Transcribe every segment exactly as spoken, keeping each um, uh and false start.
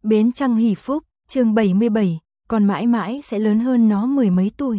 Bến Trăng Hỷ Phúc, chương bảy mươi bảy, còn mãi mãi sẽ lớn hơn nó mười mấy tuổi.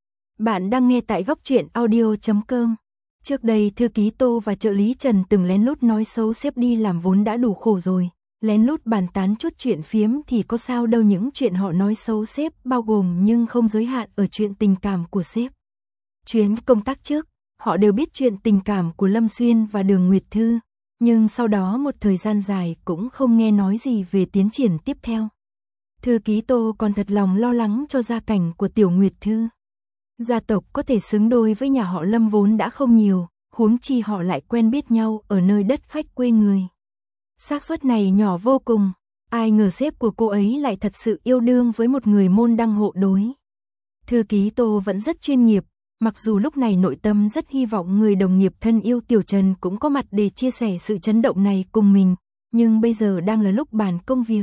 Bạn đang nghe tại góc truyện audio chấm com. Trước đây thư ký Tô và trợ lý Trần từng lén lút nói xấu sếp đi làm vốn đã đủ khổ rồi. Lén lút bàn tán chút chuyện phiếm thì có sao đâu, những chuyện họ nói xấu sếp bao gồm nhưng không giới hạn ở chuyện tình cảm của sếp. Chuyến công tác trước, họ đều biết chuyện tình cảm của Lâm Xuyên và Đường Nguyệt Thư. Nhưng sau đó một thời gian dài cũng không nghe nói gì về tiến triển tiếp theo. Thư ký Tô còn thật lòng lo lắng cho gia cảnh của Tiểu Nguyệt Thư. Gia tộc có thể xứng đôi với nhà họ Lâm vốn đã không nhiều, huống chi họ lại quen biết nhau ở nơi đất khách quê người. Xác suất này nhỏ vô cùng, ai ngờ sếp của cô ấy lại thật sự yêu đương với một người môn đăng hộ đối. Thư ký Tô vẫn rất chuyên nghiệp, mặc dù lúc này nội tâm rất hy vọng người đồng nghiệp thân yêu Tiểu Trần cũng có mặt để chia sẻ sự chấn động này cùng mình, nhưng bây giờ đang là lúc bàn công việc.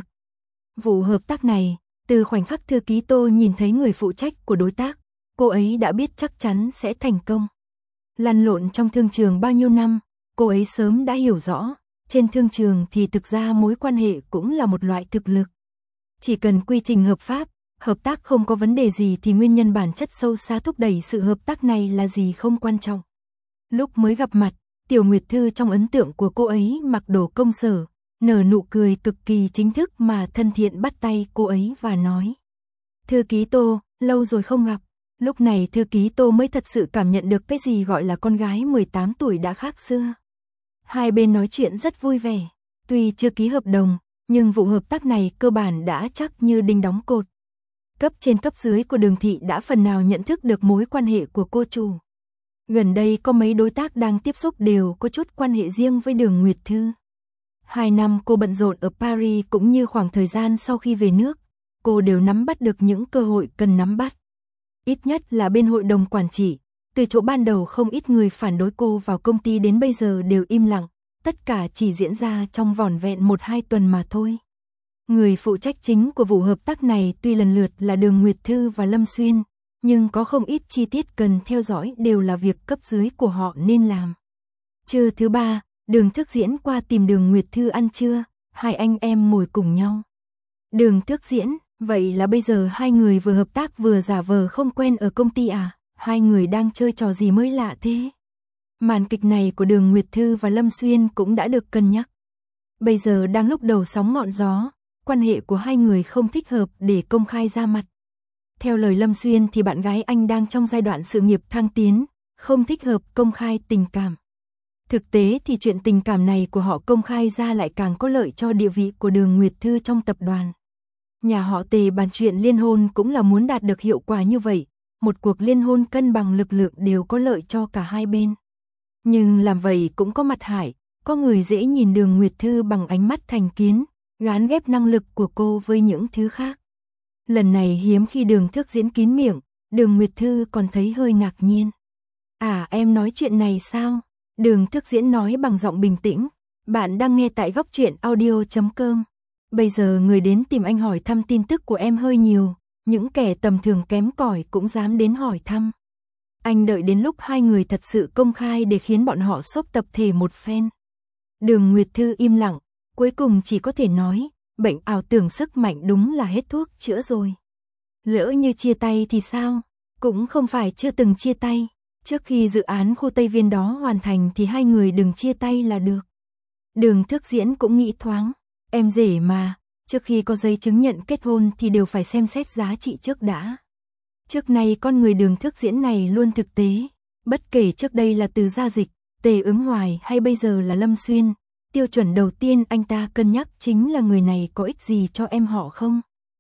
Vụ hợp tác này, từ khoảnh khắc thư ký Tô nhìn thấy người phụ trách của đối tác, cô ấy đã biết chắc chắn sẽ thành công. Lăn lộn trong thương trường bao nhiêu năm, cô ấy sớm đã hiểu rõ, trên thương trường thì thực ra mối quan hệ cũng là một loại thực lực. Chỉ cần quy trình hợp pháp, hợp tác không có vấn đề gì thì nguyên nhân bản chất sâu xa thúc đẩy sự hợp tác này là gì không quan trọng. Lúc mới gặp mặt, Tiểu Nguyệt Thư trong ấn tượng của cô ấy mặc đồ công sở, nở nụ cười cực kỳ chính thức mà thân thiện bắt tay cô ấy và nói: "Thư ký Tô, lâu rồi không gặp." Lúc này thư ký Tô mới thật sự cảm nhận được cái gì gọi là con gái mười tám tuổi đã khác xưa. Hai bên nói chuyện rất vui vẻ, tuy chưa ký hợp đồng, nhưng vụ hợp tác này cơ bản đã chắc như đinh đóng cột. Cấp trên cấp dưới của Đường thị đã phần nào nhận thức được mối quan hệ của cô chủ. Gần đây có mấy đối tác đang tiếp xúc đều có chút quan hệ riêng với Đường Nguyệt Thư. Hai năm cô bận rộn ở Paris cũng như khoảng thời gian sau khi về nước, cô đều nắm bắt được những cơ hội cần nắm bắt. Ít nhất là bên hội đồng quản trị, từ chỗ ban đầu không ít người phản đối cô vào công ty đến bây giờ đều im lặng, tất cả chỉ diễn ra trong vỏn vẹn một hai tuần mà thôi. Người phụ trách chính của vụ hợp tác này tuy lần lượt là Đường Nguyệt Thư và Lâm Xuyên, nhưng có không ít chi tiết cần theo dõi đều là việc cấp dưới của họ nên làm. Trưa thứ ba, Đường Thức Diễn qua tìm Đường Nguyệt Thư ăn trưa, hai anh em ngồi cùng nhau. Đường Thức Diễn, vậy là bây giờ hai người vừa hợp tác vừa giả vờ không quen ở công ty à? Hai người đang chơi trò gì mới lạ thế? Màn kịch này của Đường Nguyệt Thư và Lâm Xuyên cũng đã được cân nhắc. Bây giờ đang lúc đầu sóng ngọn gió, quan hệ của hai người không thích hợp để công khai ra mặt. Theo lời Lâm Xuyên thì bạn gái anh đang trong giai đoạn sự nghiệp thăng tiến, không thích hợp công khai tình cảm. Thực tế thì chuyện tình cảm này của họ công khai ra lại càng có lợi cho địa vị của Đường Nguyệt Thư trong tập đoàn. Nhà họ Tề bàn chuyện liên hôn cũng là muốn đạt được hiệu quả như vậy, một cuộc liên hôn cân bằng lực lượng đều có lợi cho cả hai bên. Nhưng làm vậy cũng có mặt hại, có người dễ nhìn Đường Nguyệt Thư bằng ánh mắt thành kiến, gán ghép năng lực của cô với những thứ khác. Lần này hiếm khi Đường Thức Diễn kín miệng, Đường Nguyệt Thư còn thấy hơi ngạc nhiên. "À, em nói chuyện này sao?" Đường Thức Diễn nói bằng giọng bình tĩnh. "Bạn đang nghe tại góc truyện audio chấm com. Bây giờ người đến tìm anh hỏi thăm tin tức của em hơi nhiều, những kẻ tầm thường kém cỏi cũng dám đến hỏi thăm. Anh đợi đến lúc hai người thật sự công khai để khiến bọn họ xốp tập thể một phen." Đường Nguyệt Thư im lặng, cuối cùng chỉ có thể nói, bệnh ảo tưởng sức mạnh đúng là hết thuốc chữa rồi. Lỡ như chia tay thì sao? Cũng không phải chưa từng chia tay. Trước khi dự án khu Tây Viên đó hoàn thành thì hai người đừng chia tay là được. Đường Thức Diễn cũng nghĩ thoáng, em rể mà, trước khi có giấy chứng nhận kết hôn thì đều phải xem xét giá trị trước đã. Trước nay con người Đường Thức Diễn này luôn thực tế, bất kể trước đây là Từ Gia Dịch, Tề Ứng Hoài hay bây giờ là Lâm Xuyên, tiêu chuẩn đầu tiên anh ta cân nhắc chính là người này có ích gì cho em họ không.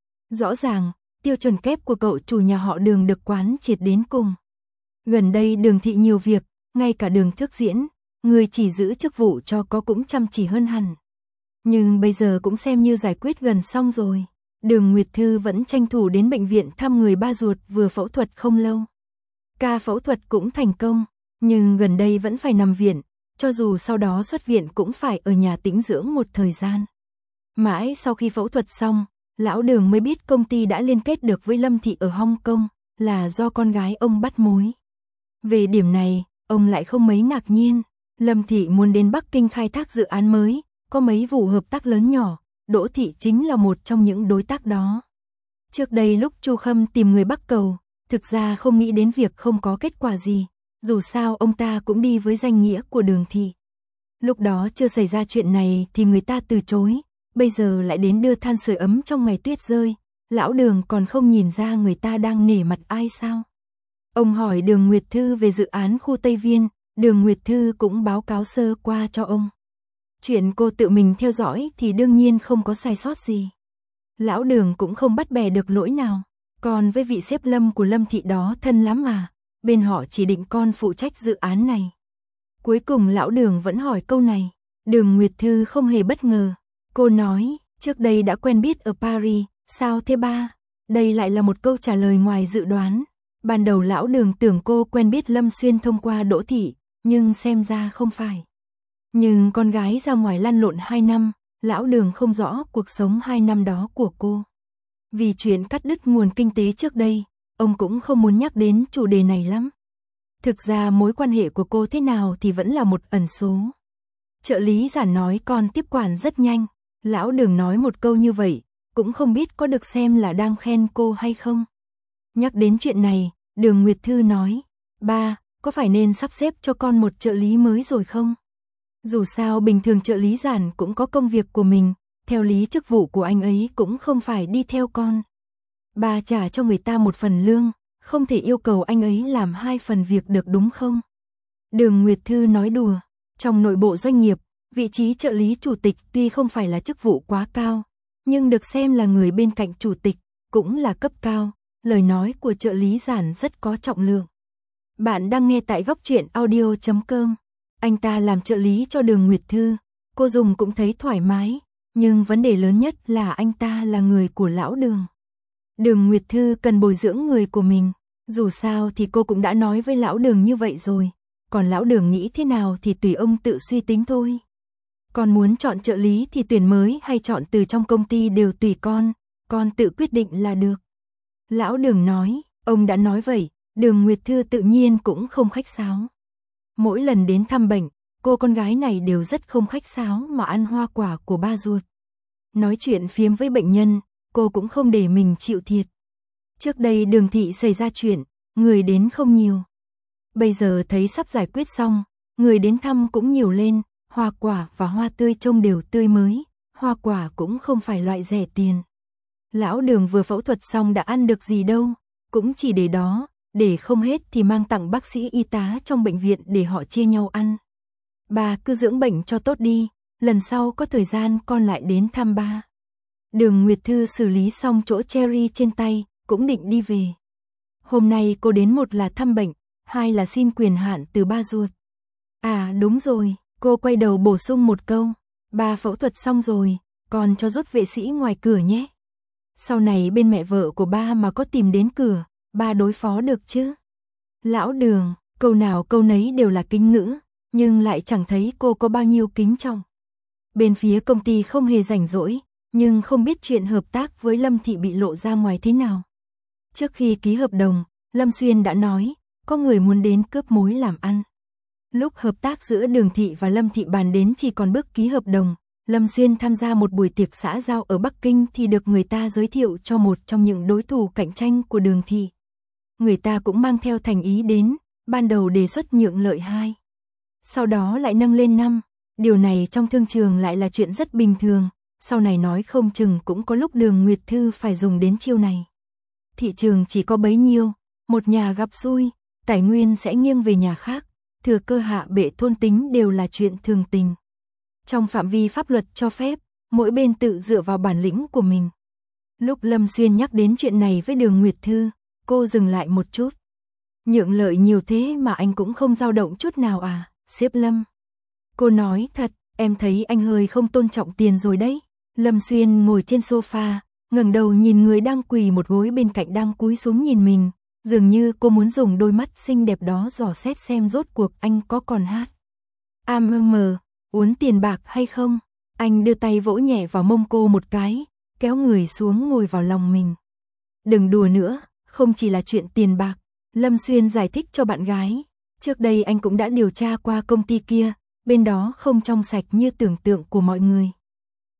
Rõ ràng, tiêu chuẩn kép của cậu chủ nhà họ Đường được quán triệt đến cùng. Gần đây Đường thị nhiều việc, ngay cả Đường Thức Diễn, người chỉ giữ chức vụ cho có cũng chăm chỉ hơn hẳn. Nhưng bây giờ cũng xem như giải quyết gần xong rồi. Đường Nguyệt Thư vẫn tranh thủ đến bệnh viện thăm người ba ruột vừa phẫu thuật không lâu. Ca phẫu thuật cũng thành công, nhưng gần đây vẫn phải nằm viện, cho dù sau đó xuất viện cũng phải ở nhà tĩnh dưỡng một thời gian. Mãi sau khi phẫu thuật xong, lão Đường mới biết công ty đã liên kết được với Lâm thị ở Hong Kong, là do con gái ông bắt mối. Về điểm này, ông lại không mấy ngạc nhiên. Lâm thị muốn đến Bắc Kinh khai thác dự án mới, có mấy vụ hợp tác lớn nhỏ, Đỗ Thị chính là một trong những đối tác đó. Trước đây lúc Chu Khâm tìm người Bắc Cầu, thực ra không nghĩ đến việc không có kết quả gì, dù sao ông ta cũng đi với danh nghĩa của Đường Thị. Lúc đó chưa xảy ra chuyện này thì người ta từ chối, bây giờ lại đến đưa than sưởi ấm trong ngày tuyết rơi, lão Đường còn không nhìn ra người ta đang nể mặt ai sao? Ông hỏi Đường Nguyệt Thư về dự án khu Tây Viên, Đường Nguyệt Thư cũng báo cáo sơ qua cho ông. Chuyện cô tự mình theo dõi thì đương nhiên không có sai sót gì. Lão Đường cũng không bắt bè được lỗi nào, còn với vị sếp Lâm của Lâm Thị đó thân lắm mà, bên họ chỉ định con phụ trách dự án này. Cuối cùng lão Đường vẫn hỏi câu này, Đường Nguyệt Thư không hề bất ngờ. Cô nói, trước đây đã quen biết ở Paris, sao thế ba? Đây lại là một câu trả lời ngoài dự đoán. Ban đầu lão Đường tưởng cô quen biết Lâm Xuyên thông qua Đỗ Thị, nhưng xem ra không phải. Nhưng con gái ra ngoài lăn lộn hai năm, lão Đường không rõ cuộc sống hai năm đó của cô. Vì chuyện cắt đứt nguồn kinh tế trước đây, ông cũng không muốn nhắc đến chủ đề này lắm. Thực ra mối quan hệ của cô thế nào thì vẫn là một ẩn số. Trợ lý Giản nói con tiếp quản rất nhanh, lão Đường nói một câu như vậy, cũng không biết có được xem là đang khen cô hay không. Nhắc đến chuyện này, Đường Nguyệt Thư nói, ba, có phải nên sắp xếp cho con một trợ lý mới rồi không? Dù sao bình thường trợ lý Giản cũng có công việc của mình, theo lý chức vụ của anh ấy cũng không phải đi theo con. Ba trả cho người ta một phần lương, không thể yêu cầu anh ấy làm hai phần việc được đúng không? Đường Nguyệt Thư nói đùa, trong nội bộ doanh nghiệp, vị trí trợ lý chủ tịch tuy không phải là chức vụ quá cao, nhưng được xem là người bên cạnh chủ tịch, cũng là cấp cao, lời nói của trợ lý Giản rất có trọng lượng. Bạn đang nghe tại góc truyện audio chấm com. Anh ta làm trợ lý cho Đường Nguyệt Thư, cô dùng cũng thấy thoải mái, nhưng vấn đề lớn nhất là anh ta là người của lão Đường. Đường Nguyệt Thư cần bồi dưỡng người của mình, dù sao thì cô cũng đã nói với lão Đường như vậy rồi, còn lão Đường nghĩ thế nào thì tùy ông tự suy tính thôi. Con muốn chọn trợ lý thì tuyển mới hay chọn từ trong công ty đều tùy con, con tự quyết định là được. Lão Đường nói, ông đã nói vậy, Đường Nguyệt Thư tự nhiên cũng không khách sáo. Mỗi lần đến thăm bệnh, cô con gái này đều rất không khách sáo mà ăn hoa quả của ba ruột. Nói chuyện phiếm với bệnh nhân, cô cũng không để mình chịu thiệt. Trước đây Đường Thị xảy ra chuyện, người đến không nhiều. Bây giờ thấy sắp giải quyết xong, người đến thăm cũng nhiều lên, hoa quả và hoa tươi trông đều tươi mới, hoa quả cũng không phải loại rẻ tiền. Lão Đường vừa phẫu thuật xong đã ăn được gì đâu, cũng chỉ để đó, để không hết thì mang tặng bác sĩ y tá trong bệnh viện để họ chia nhau ăn. Bà cứ dưỡng bệnh cho tốt đi, lần sau có thời gian con lại đến thăm ba. Đường Nguyệt Thư xử lý xong chỗ cherry trên tay, cũng định đi về. Hôm nay cô đến một là thăm bệnh, hai là xin quyền hạn từ ba ruột. À đúng rồi, cô quay đầu bổ sung một câu, ba phẫu thuật xong rồi, còn cho rút vệ sĩ ngoài cửa nhé. Sau này bên mẹ vợ của ba mà có tìm đến cửa, ba đối phó được chứ? Lão Đường, câu nào câu nấy đều là kính ngữ, nhưng lại chẳng thấy cô có bao nhiêu kính trọng. Bên phía công ty không hề rảnh rỗi, nhưng không biết chuyện hợp tác với Lâm Thị bị lộ ra ngoài thế nào. Trước khi ký hợp đồng, Lâm Xuyên đã nói, có người muốn đến cướp mối làm ăn. Lúc hợp tác giữa Đường Thị và Lâm Thị bàn đến chỉ còn bước ký hợp đồng, Lâm Xuyên tham gia một buổi tiệc xã giao ở Bắc Kinh thì được người ta giới thiệu cho một trong những đối thủ cạnh tranh của Đường Thị. Người ta cũng mang theo thành ý đến, ban đầu đề xuất nhượng lợi hai. Sau đó lại nâng lên năm, điều này trong thương trường lại là chuyện rất bình thường, sau này nói không chừng cũng có lúc Đường Nguyệt Thư phải dùng đến chiêu này. Thị trường chỉ có bấy nhiêu, một nhà gặp xui, tài nguyên sẽ nghiêng về nhà khác, thừa cơ hạ bệ thôn tính đều là chuyện thường tình. Trong phạm vi pháp luật cho phép, mỗi bên tự dựa vào bản lĩnh của mình. Lúc Lâm Xuyên nhắc đến chuyện này với Đường Nguyệt Thư, cô dừng lại một chút. Nhượng lợi nhiều thế mà anh cũng không dao động chút nào à, sếp Lâm. Cô nói thật, em thấy anh hơi không tôn trọng tiền rồi đấy. Lâm Xuyên ngồi trên sofa, ngẩng đầu nhìn người đang quỳ một gối bên cạnh đang cúi xuống nhìn mình, dường như cô muốn dùng đôi mắt xinh đẹp đó dò xét xem rốt cuộc anh có còn hát. A mơ mờ, uốn tiền bạc hay không? Anh đưa tay vỗ nhẹ vào mông cô một cái, kéo người xuống ngồi vào lòng mình. Đừng đùa nữa, không chỉ là chuyện tiền bạc. Lâm Xuyên giải thích cho bạn gái. Trước đây anh cũng đã điều tra qua công ty kia, bên đó không trong sạch như tưởng tượng của mọi người.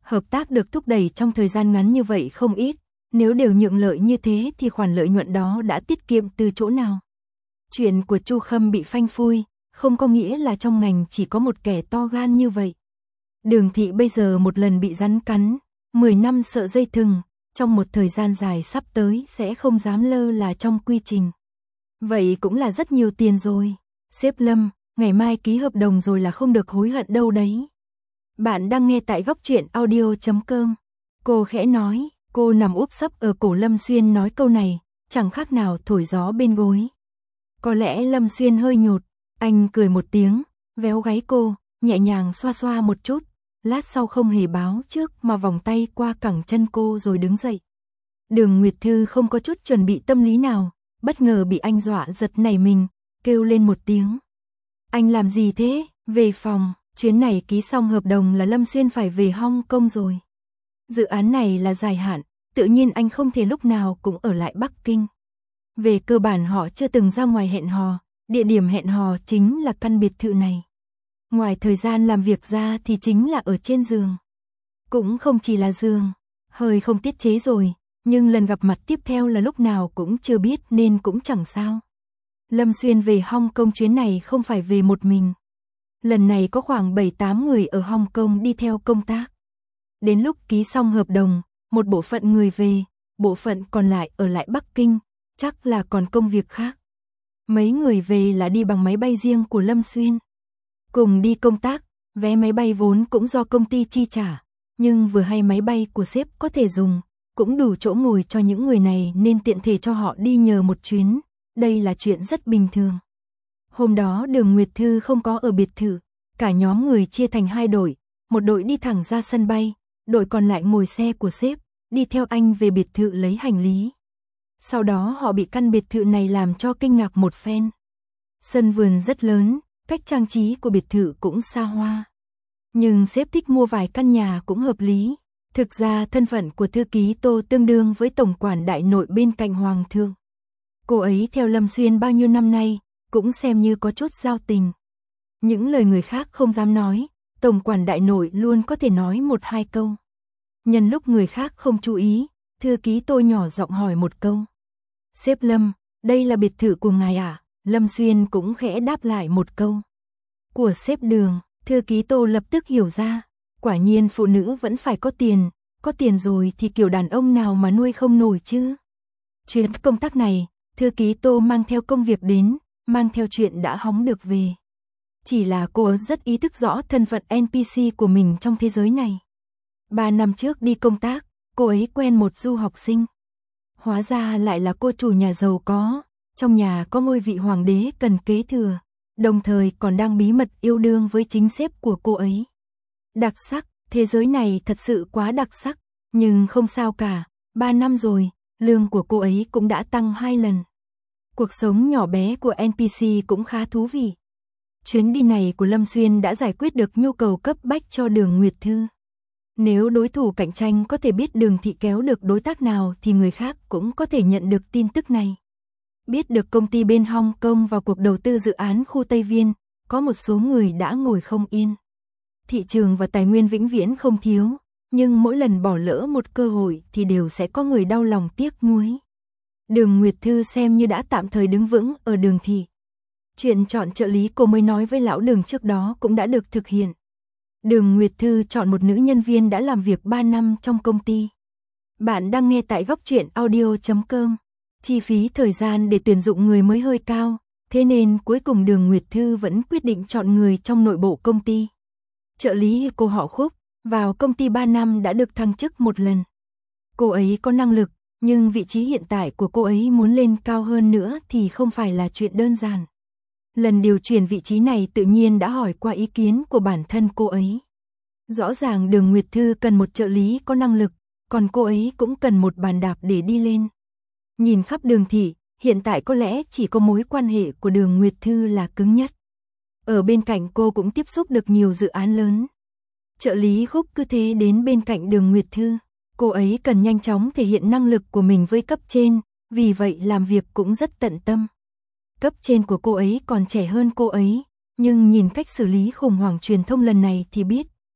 Hợp tác được thúc đẩy trong thời gian ngắn như vậy không ít, nếu đều nhượng lợi như thế thì khoản lợi nhuận đó đã tiết kiệm từ chỗ nào? Chuyện của Chu Khâm bị phanh phui, không có nghĩa là trong ngành chỉ có một kẻ to gan như vậy. Đường Thị bây giờ một lần bị rắn cắn, mười năm sợ dây thừng, trong một thời gian dài sắp tới sẽ không dám lơ là trong quy trình. Vậy cũng là rất nhiều tiền rồi. Sếp Lâm, ngày mai ký hợp đồng rồi là không được hối hận đâu đấy. Bạn đang nghe tại góc truyện audio chấm com. Cô khẽ nói, cô nằm úp sấp ở cổ Lâm Xuyên nói câu này, chẳng khác nào thổi gió bên gối. Có lẽ Lâm Xuyên hơi nhột, anh cười một tiếng, véo gáy cô, nhẹ nhàng xoa xoa một chút, lát sau không hề báo trước mà vòng tay qua cẳng chân cô rồi đứng dậy. Đường Nguyệt Thư không có chút chuẩn bị tâm lý nào, bất ngờ bị anh dọa giật nảy mình, kêu lên một tiếng. Anh làm gì thế? Về phòng, chuyến này ký xong hợp đồng là Lâm Xuyên phải về Hong Kong rồi. Dự án này là dài hạn, tự nhiên anh không thể lúc nào cũng ở lại Bắc Kinh. Về cơ bản họ chưa từng ra ngoài hẹn hò, địa điểm hẹn hò chính là căn biệt thự này. Ngoài thời gian làm việc ra thì chính là ở trên giường. Cũng không chỉ là giường, hơi không tiết chế rồi, nhưng lần gặp mặt tiếp theo là lúc nào cũng chưa biết nên cũng chẳng sao. Lâm Xuyên về Hong Kong chuyến này không phải về một mình. Lần này có khoảng bảy tám người ở Hong Kong đi theo công tác. Đến lúc ký xong hợp đồng, một bộ phận người về, bộ phận còn lại ở lại Bắc Kinh, chắc là còn công việc khác. Mấy người về là đi bằng máy bay riêng của Lâm Xuyên. Cùng đi công tác, vé máy bay vốn cũng do công ty chi trả, nhưng vừa hay máy bay của sếp có thể dùng, cũng đủ chỗ ngồi cho những người này nên tiện thể cho họ đi nhờ một chuyến, đây là chuyện rất bình thường. Hôm đó Đường Nguyệt Thư không có ở biệt thự, cả nhóm người chia thành hai đội, một đội đi thẳng ra sân bay, đội còn lại ngồi xe của sếp, đi theo anh về biệt thự lấy hành lý. Sau đó họ bị căn biệt thự này làm cho kinh ngạc một phen. Sân vườn rất lớn, cách trang trí của biệt thự cũng xa hoa. Nhưng sếp thích mua vài căn nhà cũng hợp lý. Thực ra thân phận của thư ký Tô tương đương với tổng quản đại nội bên cạnh Hoàng thượng. Cô ấy theo Lâm Xuyên bao nhiêu năm nay, cũng xem như có chút giao tình. Những lời người khác không dám nói, tổng quản đại nội luôn có thể nói một hai câu. Nhân lúc người khác không chú ý, thư ký Tô nhỏ giọng hỏi một câu. Sếp Lâm, đây là biệt thự của ngài à? Lâm Xuyên cũng khẽ đáp lại một câu. Của sếp Đường, thư ký Tô lập tức hiểu ra. Quả nhiên phụ nữ vẫn phải có tiền, có tiền rồi thì kiểu đàn ông nào mà nuôi không nổi chứ. Chuyến công tác này, thư ký Tô mang theo công việc đến, mang theo chuyện đã hóng được về. Chỉ là cô ấy rất ý thức rõ thân phận en pê xê của mình trong thế giới này. Ba năm trước đi công tác, cô ấy quen một du học sinh. Hóa ra lại là cô chủ nhà giàu có, trong nhà có ngôi vị hoàng đế cần kế thừa, đồng thời còn đang bí mật yêu đương với chính sếp của cô ấy. Đặc sắc, thế giới này thật sự quá đặc sắc, nhưng không sao cả, ba năm rồi, lương của cô ấy cũng đã tăng hai lần. Cuộc sống nhỏ bé của en pê xê cũng khá thú vị. Chuyến đi này của Lâm Xuyên đã giải quyết được nhu cầu cấp bách cho Đường Nguyệt Thư. Nếu đối thủ cạnh tranh có thể biết Đường Thị kéo được đối tác nào thì người khác cũng có thể nhận được tin tức này. Biết được công ty bên Hong Kong vào cuộc đầu tư dự án khu Tây Viên, có một số người đã ngồi không yên. Thị trường và tài nguyên vĩnh viễn không thiếu, nhưng mỗi lần bỏ lỡ một cơ hội thì đều sẽ có người đau lòng tiếc nuối. Đường Nguyệt Thư xem như đã tạm thời đứng vững ở Đường Thị. Chuyện chọn trợ lý cô mới nói với lão Đường trước đó cũng đã được thực hiện. Đường Nguyệt Thư chọn một nữ nhân viên đã làm việc ba năm trong công ty. Bạn đang nghe tại góc truyện audio chấm com. Chi phí thời gian để tuyển dụng người mới hơi cao, thế nên cuối cùng Đường Nguyệt Thư vẫn quyết định chọn người trong nội bộ công ty. Trợ lý cô họ Khúc, vào công ty ba năm đã được thăng chức một lần. Cô ấy có năng lực, nhưng vị trí hiện tại của cô ấy muốn lên cao hơn nữa thì không phải là chuyện đơn giản. Lần điều chuyển vị trí này tự nhiên đã hỏi qua ý kiến của bản thân cô ấy. Rõ ràng Đường Nguyệt Thư cần một trợ lý có năng lực, còn cô ấy cũng cần một bàn đạp để đi lên. Nhìn khắp Đường Thị, hiện tại có lẽ chỉ có mối quan hệ của Đường Nguyệt Thư là cứng nhất. Ở bên cạnh cô cũng tiếp xúc được nhiều dự án lớn. Trợ lý Khúc cứ thế đến bên cạnh Đường Nguyệt Thư. Cô ấy cần nhanh chóng thể hiện năng lực của mình với cấp trên, vì vậy làm việc cũng rất tận tâm. Cấp trên của cô ấy còn trẻ hơn cô ấy, nhưng nhìn cách xử lý khủng hoảng truyền thông lần này thì biết,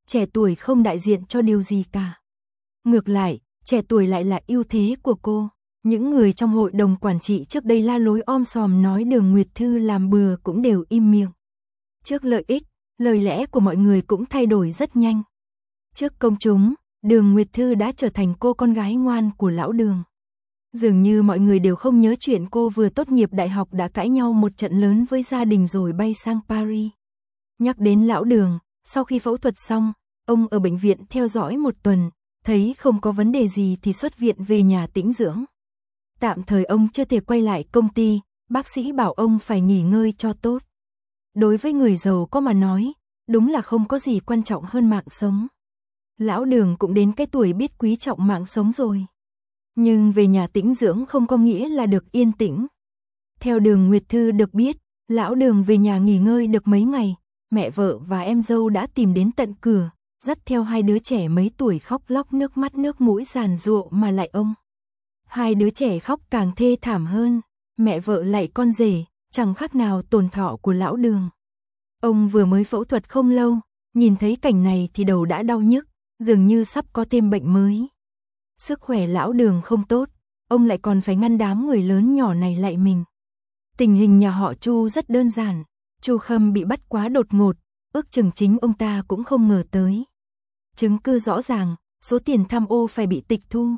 trẻ tuổi không đại diện cho điều gì cả. Ngược lại, trẻ tuổi lại là ưu thế của cô. Những người trong hội đồng quản trị trước đây la lối om sòm nói Đường Nguyệt Thư làm bừa cũng đều im miệng. Trước lợi ích, lời lẽ của mọi người cũng thay đổi rất nhanh. Trước công chúng, Đường Nguyệt Thư đã trở thành cô con gái ngoan của lão Đường. Dường như mọi người đều không nhớ chuyện cô vừa tốt nghiệp đại học đã cãi nhau một trận lớn với gia đình rồi bay sang Paris. Nhắc đến lão Đường, sau khi phẫu thuật xong, ông ở bệnh viện theo dõi một tuần, thấy không có vấn đề gì thì xuất viện về nhà tĩnh dưỡng. Tạm thời ông chưa thể quay lại công ty, bác sĩ bảo ông phải nghỉ ngơi cho tốt. Đối với người giàu có mà nói, đúng là không có gì quan trọng hơn mạng sống. Lão Đường cũng đến cái tuổi biết quý trọng mạng sống rồi. Nhưng về nhà tĩnh dưỡng không có nghĩa là được yên tĩnh. Theo Đường Nguyệt Thư được biết, lão Đường về nhà nghỉ ngơi được mấy ngày, mẹ vợ và em dâu đã tìm đến tận cửa, dắt theo hai đứa trẻ mấy tuổi khóc lóc nước mắt nước mũi giàn giụa mà lạy ông. Hai đứa trẻ khóc càng thê thảm hơn, mẹ vợ lạy con rể, chẳng khác nào tổn thọ của lão Đường. Ông vừa mới phẫu thuật không lâu, nhìn thấy cảnh này thì đầu đã đau nhức, dường như sắp có thêm bệnh mới. Sức khỏe lão Đường không tốt, ông lại còn phải ngăn đám người lớn nhỏ này lạy mình. Tình hình nhà họ Chu rất đơn giản, Chu Khâm bị bắt quá đột ngột, ước chừng chính ông ta cũng không ngờ tới. Chứng cứ rõ ràng, số tiền tham ô phải bị tịch thu.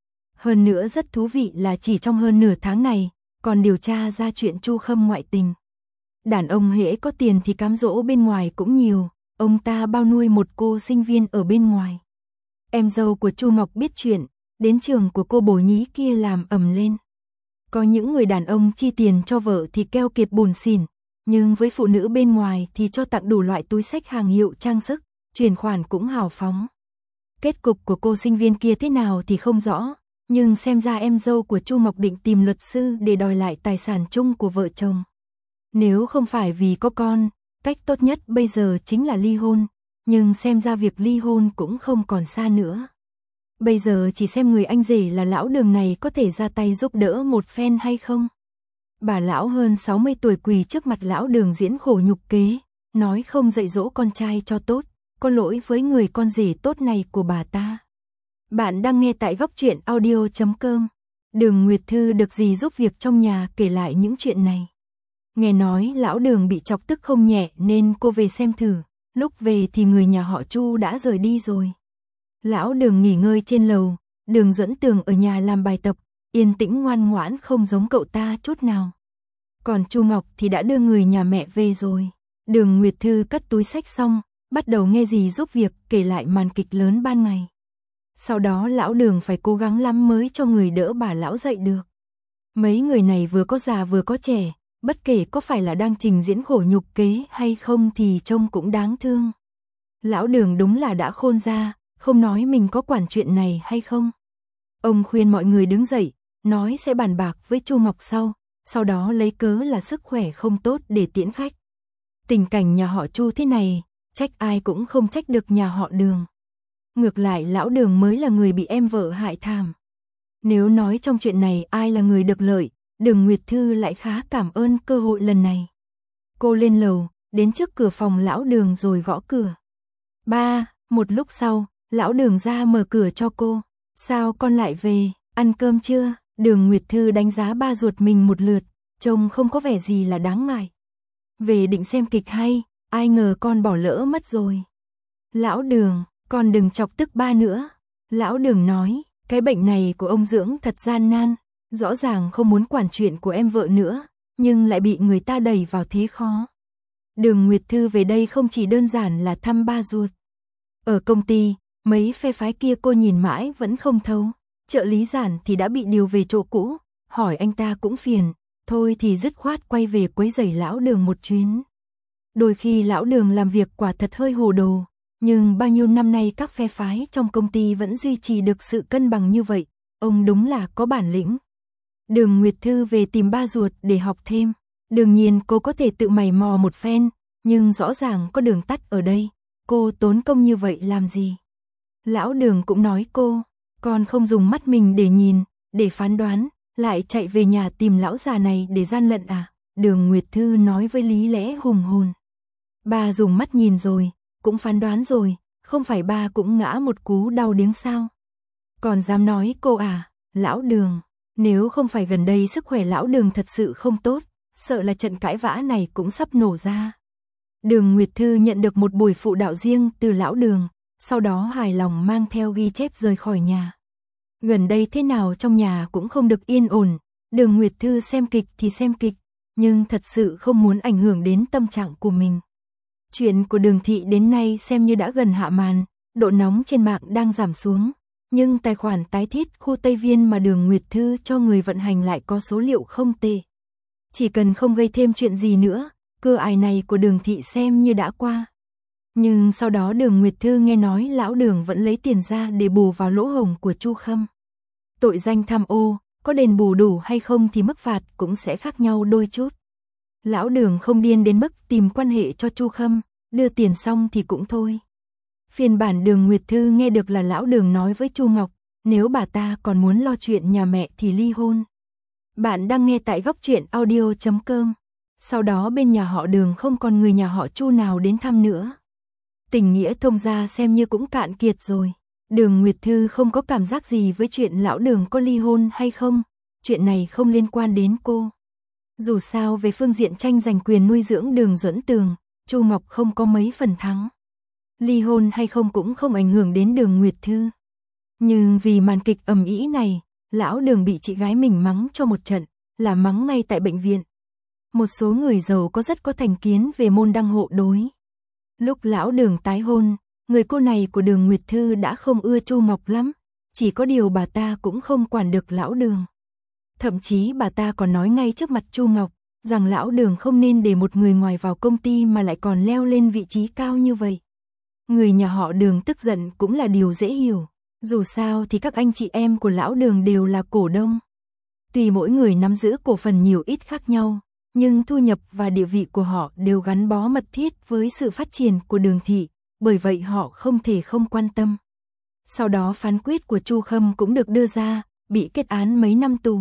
Hơn nữa rất thú vị là chỉ trong hơn nửa tháng này, còn điều tra ra chuyện Chu Khâm ngoại tình. Đàn ông hễ có tiền thì cám dỗ bên ngoài cũng nhiều, ông ta bao nuôi một cô sinh viên ở bên ngoài. Em dâu của Chu Mộc biết chuyện, đến trường của cô bồ nhí kia làm ầm lên. Có những người đàn ông chi tiền cho vợ thì keo kiệt bùn xỉn, nhưng với phụ nữ bên ngoài thì cho tặng đủ loại túi xách hàng hiệu trang sức, chuyển khoản cũng hào phóng. Kết cục của cô sinh viên kia thế nào thì không rõ, nhưng xem ra em dâu của Chu Mộc định tìm luật sư để đòi lại tài sản chung của vợ chồng. Nếu không phải vì có con, cách tốt nhất bây giờ chính là ly hôn, nhưng xem ra việc ly hôn cũng không còn xa nữa. Bây giờ chỉ xem người anh rể là lão Đường này có thể ra tay giúp đỡ một phen hay không. Bà lão hơn sáu mươi tuổi quỳ trước mặt lão Đường diễn khổ nhục kế, nói không dạy dỗ con trai cho tốt, có lỗi với người con rể tốt này của bà ta. Bạn đang nghe tại góc truyện audio chấm com. Đường Nguyệt Thư được dì giúp việc trong nhà kể lại những chuyện này. Nghe nói lão Đường bị chọc tức không nhẹ nên cô về xem thử, lúc về thì người nhà họ Chu đã rời đi rồi. Lão Đường nghỉ ngơi trên lầu, Đường Duẫn Tường ở nhà làm bài tập, yên tĩnh ngoan ngoãn không giống cậu ta chút nào. Còn Chu Ngọc thì đã đưa người nhà mẹ về rồi. Đường Nguyệt Thư cất túi xách xong, bắt đầu nghe dì giúp việc kể lại màn kịch lớn ban ngày. Sau đó lão Đường phải cố gắng lắm mới cho người đỡ bà lão dậy được. Mấy người này vừa có già vừa có trẻ, bất kể có phải là đang trình diễn khổ nhục kế hay không thì trông cũng đáng thương. Lão Đường đúng là đã khôn ra, không nói mình có quản chuyện này hay không. Ông khuyên mọi người đứng dậy, nói sẽ bàn bạc với Chu Ngọc sau, sau đó lấy cớ là sức khỏe không tốt để tiễn khách. Tình cảnh nhà họ Chu thế này, trách ai cũng không trách được nhà họ Đường. Ngược lại lão Đường mới là người bị em vợ hại thảm. Nếu nói trong chuyện này ai là người được lợi, Đường Nguyệt Thư lại khá cảm ơn cơ hội lần này. Cô lên lầu, đến trước cửa phòng lão Đường rồi gõ cửa. Ba, một lúc sau, lão Đường ra mở cửa cho cô. Sao con lại về, ăn cơm chưa? Đường Nguyệt Thư đánh giá ba ruột mình một lượt, trông không có vẻ gì là đáng ngại. Về định xem kịch hay, ai ngờ con bỏ lỡ mất rồi. Lão Đường, con đừng chọc tức ba nữa. Lão Đường nói, cái bệnh này của ông dưỡng thật gian nan, rõ ràng không muốn quản chuyện của em vợ nữa, nhưng lại bị người ta đẩy vào thế khó. Đường Nguyệt Thư về đây không chỉ đơn giản là thăm ba ruột. Ở công ty, mấy phe phái kia cô nhìn mãi vẫn không thấu. Trợ lý Giản thì đã bị điều về chỗ cũ, hỏi anh ta cũng phiền, thôi thì dứt khoát quay về quấy rầy lão Đường một chuyến. Đôi khi lão Đường làm việc quả thật hơi hồ đồ, nhưng bao nhiêu năm nay các phe phái trong công ty vẫn duy trì được sự cân bằng như vậy, ông đúng là có bản lĩnh. Đường Nguyệt Thư về tìm ba ruột để học thêm, đương nhiên cô có thể tự mày mò một phen, nhưng rõ ràng có đường tắt ở đây, cô tốn công như vậy làm gì? Lão Đường cũng nói cô, con không dùng mắt mình để nhìn, để phán đoán, lại chạy về nhà tìm lão già này để gian lận à? Đường Nguyệt Thư nói với lý lẽ hùng hồn. Bà dùng mắt nhìn rồi, cũng phán đoán rồi, không phải ba cũng ngã một cú đau điếng sao? Còn dám nói cô à, lão Đường, nếu không phải gần đây sức khỏe lão Đường thật sự không tốt, sợ là trận cãi vã này cũng sắp nổ ra. Đường Nguyệt Thư nhận được một buổi phụ đạo riêng từ lão Đường, sau đó hài lòng mang theo ghi chép rời khỏi nhà. Gần đây thế nào trong nhà cũng không được yên ổn, Đường Nguyệt Thư xem kịch thì xem kịch, nhưng thật sự không muốn ảnh hưởng đến tâm trạng của mình. Chuyện của Đường Thị đến nay xem như đã gần hạ màn, độ nóng trên mạng đang giảm xuống, nhưng tài khoản tái thiết khu Tây Viên mà Đường Nguyệt Thư cho người vận hành lại có số liệu không tệ. Chỉ cần không gây thêm chuyện gì nữa, cửa ải này của Đường Thị xem như đã qua. Nhưng sau đó Đường Nguyệt Thư nghe nói lão Đường vẫn lấy tiền ra để bù vào lỗ hổng của Chu Khâm. Tội danh tham ô, có đền bù đủ hay không thì mức phạt cũng sẽ khác nhau đôi chút. Lão Đường không điên đến mức tìm quan hệ cho Chu Khâm, đưa tiền xong thì cũng thôi. Phiên bản Đường Nguyệt Thư nghe được là lão Đường nói với Chu Ngọc, nếu bà ta còn muốn lo chuyện nhà mẹ thì ly hôn. Bạn đang nghe tại góc truyện audio chấm com. Sau đó bên nhà họ Đường không còn người nhà họ Chu nào đến thăm nữa. Tình nghĩa thông gia xem như cũng cạn kiệt rồi. Đường Nguyệt Thư không có cảm giác gì với chuyện lão Đường có ly hôn hay không, chuyện này không liên quan đến cô. Dù sao về phương diện tranh giành quyền nuôi dưỡng Đường Duẫn Tường, Chu Ngọc không có mấy phần thắng. Ly hôn hay không cũng không ảnh hưởng đến Đường Nguyệt Thư. Nhưng vì màn kịch ầm ĩ này, lão Đường bị chị gái mình mắng cho một trận, là mắng ngay tại bệnh viện. Một số người giàu có rất có thành kiến về môn đăng hộ đối. Lúc lão Đường tái hôn, người cô này của Đường Nguyệt Thư đã không ưa Chu Ngọc lắm, chỉ có điều bà ta cũng không quản được lão Đường. Thậm chí bà ta còn nói ngay trước mặt Chu Ngọc, rằng lão Đường không nên để một người ngoài vào công ty mà lại còn leo lên vị trí cao như vậy. Người nhà họ Đường tức giận cũng là điều dễ hiểu, dù sao thì các anh chị em của lão Đường đều là cổ đông. Tuy mỗi người nắm giữ cổ phần nhiều ít khác nhau, nhưng thu nhập và địa vị của họ đều gắn bó mật thiết với sự phát triển của Đường Thị, bởi vậy họ không thể không quan tâm. Sau đó phán quyết của Chu Khâm cũng được đưa ra, bị kết án mấy năm tù.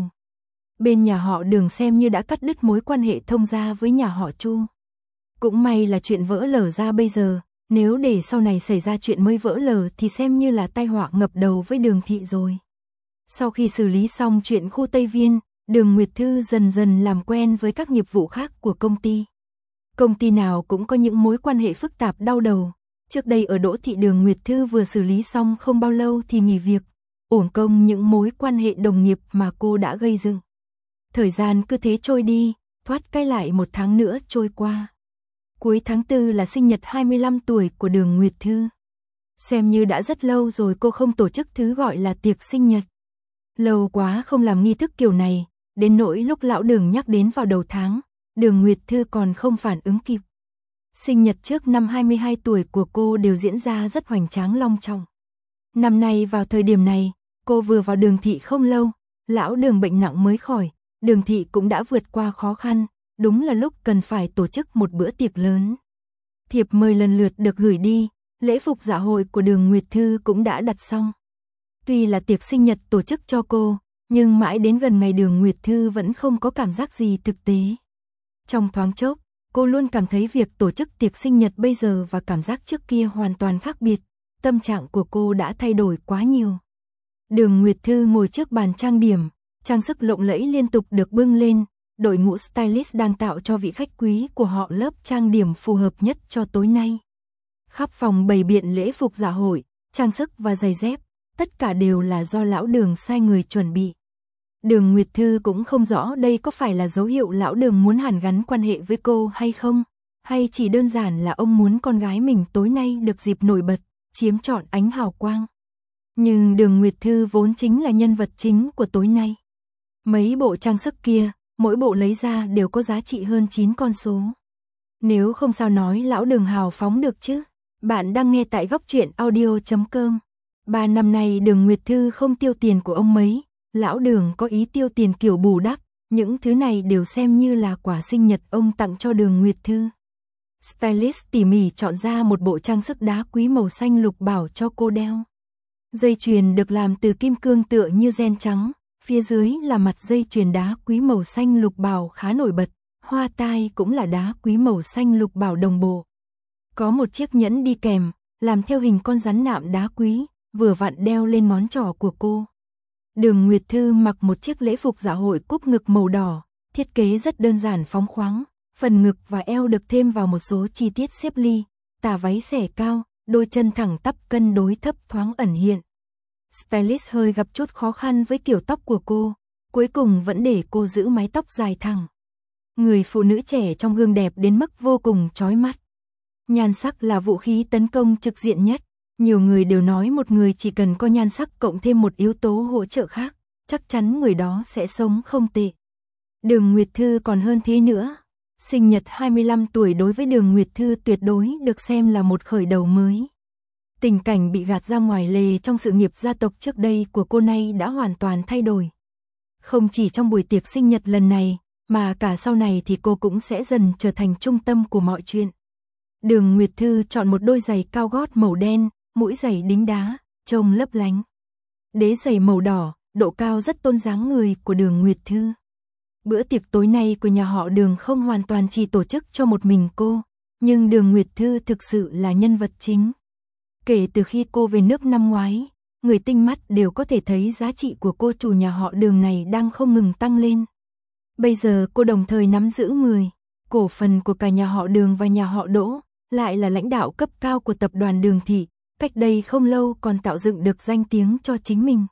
Bên nhà họ Đường xem như đã cắt đứt mối quan hệ thông gia với nhà họ Chu. Cũng may là chuyện vỡ lở ra bây giờ, nếu để sau này xảy ra chuyện mới vỡ lở thì xem như là tai họa ngập đầu với Đường Thị rồi. Sau khi xử lý xong chuyện khu Tây Viên, Đường Nguyệt Thư dần dần làm quen với các nghiệp vụ khác của công ty. Công ty nào cũng có những mối quan hệ phức tạp đau đầu. Trước đây ở Đỗ Thị Đường Nguyệt Thư vừa xử lý xong không bao lâu thì nghỉ việc, uổng công những mối quan hệ đồng nghiệp mà cô đã gây dựng. Thời gian cứ thế trôi đi, thoát cái lại một tháng nữa trôi qua. Cuối tháng tư là sinh nhật hai mươi lăm tuổi của Đường Nguyệt Thư. Xem như đã rất lâu rồi cô không tổ chức thứ gọi là tiệc sinh nhật. Lâu quá không làm nghi thức kiểu này, đến nỗi lúc lão Đường nhắc đến vào đầu tháng, Đường Nguyệt Thư còn không phản ứng kịp. Sinh nhật trước năm hai mươi hai tuổi của cô đều diễn ra rất hoành tráng long trọng. Năm nay vào thời điểm này, cô vừa vào Đường Thị không lâu, lão Đường bệnh nặng mới khỏi, Đường Thị cũng đã vượt qua khó khăn, đúng là lúc cần phải tổ chức một bữa tiệc lớn. Thiệp mời lần lượt được gửi đi, lễ phục dạ hội của Đường Nguyệt Thư cũng đã đặt xong. Tuy là tiệc sinh nhật tổ chức cho cô, nhưng mãi đến gần ngày Đường Nguyệt Thư vẫn không có cảm giác gì thực tế. Trong thoáng chốc, cô luôn cảm thấy việc tổ chức tiệc sinh nhật bây giờ và cảm giác trước kia hoàn toàn khác biệt, tâm trạng của cô đã thay đổi quá nhiều. Đường Nguyệt Thư ngồi trước bàn trang điểm, trang sức lộng lẫy liên tục được bưng lên, đội ngũ stylist đang tạo cho vị khách quý của họ lớp trang điểm phù hợp nhất cho tối nay. Khắp phòng bày biện lễ phục dạ hội, trang sức và giày dép, tất cả đều là do lão Đường sai người chuẩn bị. Đường Nguyệt Thư cũng không rõ đây có phải là dấu hiệu lão Đường muốn hàn gắn quan hệ với cô hay không, hay chỉ đơn giản là ông muốn con gái mình tối nay được dịp nổi bật, chiếm trọn ánh hào quang. Nhưng Đường Nguyệt Thư vốn chính là nhân vật chính của tối nay. Mấy bộ trang sức kia, mỗi bộ lấy ra đều có giá trị hơn chín con số. Nếu không sao nói lão Đường hào phóng được chứ. Bạn đang nghe tại góc truyện audio chấm com. Ba năm nay Đường Nguyệt Thư không tiêu tiền của ông mấy, lão Đường có ý tiêu tiền kiểu bù đắp, những thứ này đều xem như là quà sinh nhật ông tặng cho Đường Nguyệt Thư. Stylist tỉ mỉ chọn ra một bộ trang sức đá quý màu xanh lục bảo cho cô đeo. Dây chuyền được làm từ kim cương tựa như ren trắng, phía dưới là mặt dây chuyền đá quý màu xanh lục bảo khá nổi bật, hoa tai cũng là đá quý màu xanh lục bảo đồng bộ. Có một chiếc nhẫn đi kèm, làm theo hình con rắn nạm đá quý, vừa vặn đeo lên ngón trỏ của cô. Đường Nguyệt Thư mặc một chiếc lễ phục dạ hội cúp ngực màu đỏ, thiết kế rất đơn giản phóng khoáng, phần ngực và eo được thêm vào một số chi tiết xếp ly, tà váy xẻ cao, đôi chân thẳng tắp cân đối thấp thoáng ẩn hiện. Stylist hơi gặp chút khó khăn với kiểu tóc của cô, cuối cùng vẫn để cô giữ mái tóc dài thẳng. Người phụ nữ trẻ trong gương đẹp đến mức vô cùng chói mắt. Nhan sắc là vũ khí tấn công trực diện nhất. Nhiều người đều nói một người chỉ cần có nhan sắc cộng thêm một yếu tố hỗ trợ khác, chắc chắn người đó sẽ sống không tệ. Đường Nguyệt Thư còn hơn thế nữa. Sinh nhật hai mươi lăm tuổi đối với Đường Nguyệt Thư tuyệt đối được xem là một khởi đầu mới. Tình cảnh bị gạt ra ngoài lề trong sự nghiệp gia tộc trước đây của cô nay đã hoàn toàn thay đổi. Không chỉ trong buổi tiệc sinh nhật lần này, mà cả sau này thì cô cũng sẽ dần trở thành trung tâm của mọi chuyện. Đường Nguyệt Thư chọn một đôi giày cao gót màu đen, mũi giày đính đá, trông lấp lánh. Đế giày màu đỏ, độ cao rất tôn dáng người của Đường Nguyệt Thư. Bữa tiệc tối nay của nhà họ Đường không hoàn toàn chỉ tổ chức cho một mình cô, nhưng Đường Nguyệt Thư thực sự là nhân vật chính. Kể từ khi cô về nước năm ngoái, người tinh mắt đều có thể thấy giá trị của cô chủ nhà họ Đường này đang không ngừng tăng lên. Bây giờ cô đồng thời nắm giữ mười cổ phần của cả nhà họ Đường và nhà họ Đỗ, lại là lãnh đạo cấp cao của tập đoàn Đường Thị, cách đây không lâu còn tạo dựng được danh tiếng cho chính mình.